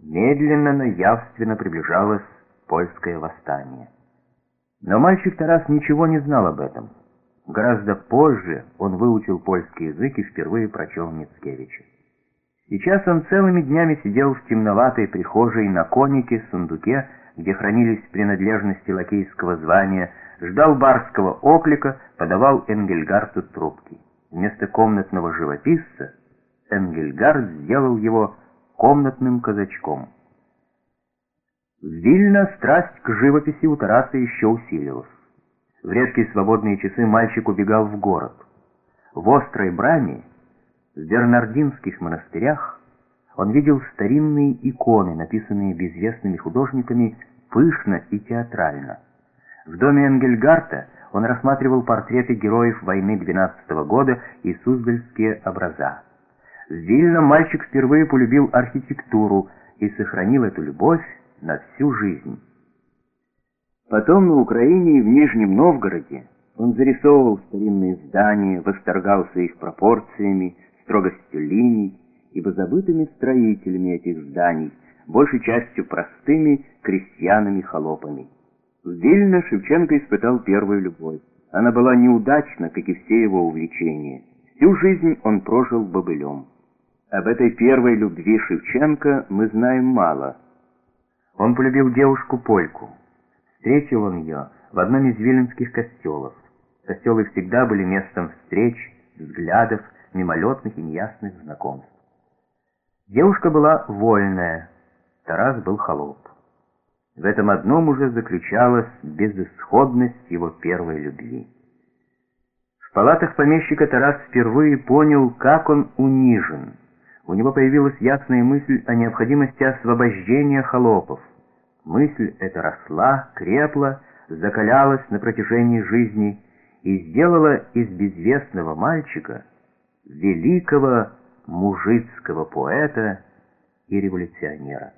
Медленно, но явственно приближалось польское восстание. Но мальчик Тарас ничего не знал об этом. Гораздо позже он выучил польский язык и впервые прочел Мицкевича. Сейчас он целыми днями сидел в темноватой прихожей на конике-сундуке, где хранились принадлежности лакейского звания, ждал барского оклика, подавал Энгельгарту трубки. Вместо комнатного живописца Энгельгард сделал его комнатным казачком. В Вильно страсть к живописи у Тараса еще усилилась. В редкие свободные часы мальчик убегал в город. В Острой Браме, в Бернардинских монастырях, он видел старинные иконы, написанные безвестными художниками пышно и театрально. В доме Энгельгарта он рассматривал портреты героев войны 12-го года и суздальские образа. В Вильно мальчик впервые полюбил архитектуру и сохранил эту любовь на всю жизнь. Потом на Украине и в Нижнем Новгороде он зарисовывал старинные здания, восторгался их пропорциями, строгостью линий, ибо забытыми строителями этих зданий, большей частью простыми крестьянами-холопами. В Вильно Шевченко испытал первую любовь. Она была неудачна, как и все его увлечения. Всю жизнь он прожил бобылем. Об этой первой любви Шевченко мы знаем мало. Он полюбил девушку-польку. Встретил он ее в одном из виленских костелов. Костелы всегда были местом встреч, взглядов, мимолетных и неясных знакомств. Девушка была вольная, Тарас был холоп. В этом одном уже заключалась безысходность его первой любви. В палатах помещика Тарас впервые понял, как он унижен. У него появилась ясная мысль о необходимости освобождения холопов. Мысль эта росла, крепла, закалялась на протяжении жизни и сделала из безвестного мальчика великого мужицкого поэта и революционера.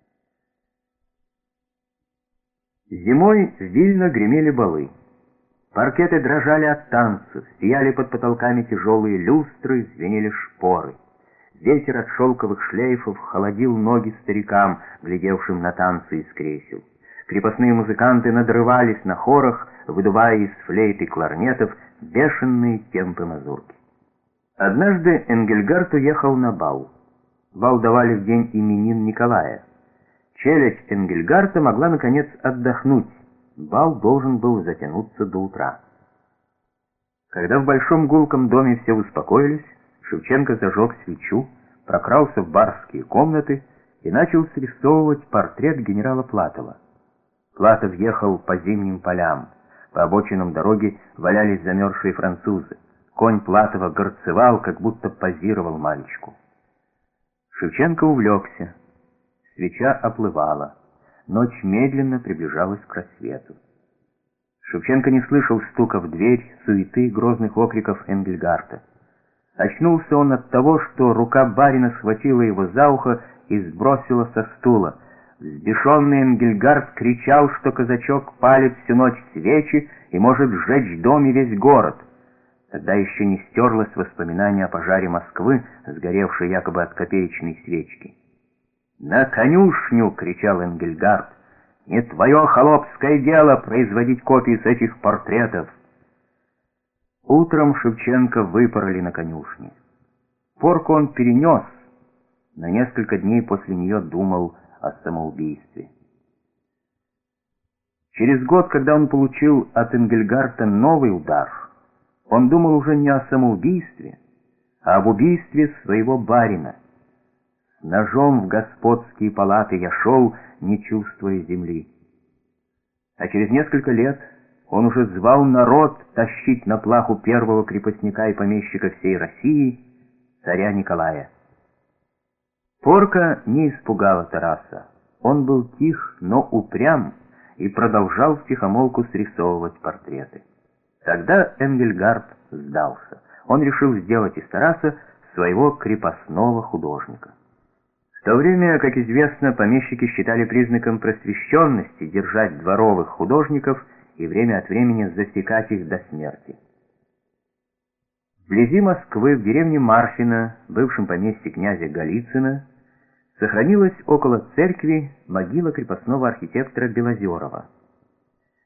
Зимой в Вильно гремели балы. Паркеты дрожали от танцев, сияли под потолками тяжелые люстры, звенели шпоры. Ветер от шелковых шлейфов холодил ноги старикам, глядевшим на танцы из кресел. Крепостные музыканты надрывались на хорах, выдувая из флейт и кларнетов бешеные темпы мазурки. Однажды Энгельгард уехал на бал. Бал давали в день именин Николая. Челядь Энгельгарта могла, наконец, отдохнуть. Бал должен был затянуться до утра. Когда в большом гулком доме все успокоились, Шевченко зажег свечу, прокрался в барские комнаты и начал срисовывать портрет генерала Платова. Платов ехал по зимним полям. По обочинам дороги валялись замерзшие французы. Конь Платова горцевал, как будто позировал мальчику. Шевченко увлекся. Свеча оплывала. Ночь медленно приближалась к рассвету. Шевченко не слышал стука в дверь, суеты, грозных окриков Энгельгарта. Очнулся он от того, что рука барина схватила его за ухо и сбросила со стула. Взбешенный Энгельгард кричал, что казачок палит всю ночь свечи и может сжечь дом и весь город. Тогда еще не стерлось воспоминание о пожаре Москвы, сгоревшей якобы от копеечной свечки. «На конюшню!» — кричал Энгельгард. «Не твое холопское дело производить копии с этих портретов!» Утром Шевченко выпороли на конюшне. Порку он перенес, на несколько дней после нее думал о самоубийстве. Через год, когда он получил от Энгельгарта новый удар, он думал уже не о самоубийстве, а об убийстве своего барина. С ножом в господские палаты я шел, не чувствуя земли. А через несколько лет он уже звал народ тащить на плаху первого крепостника и помещика всей России, царя Николая. Порка не испугала Тараса. Он был тих, но упрям и продолжал втихомолку срисовывать портреты. Тогда Энгельгард сдался. Он решил сделать из Тараса своего крепостного художника. В то время, как известно, помещики считали признаком просвещенности держать дворовых художников и время от времени засекать их до смерти. Вблизи Москвы, в деревне Марфино, бывшем поместье князя Голицына, Сохранилась около церкви могила крепостного архитектора Белозерова.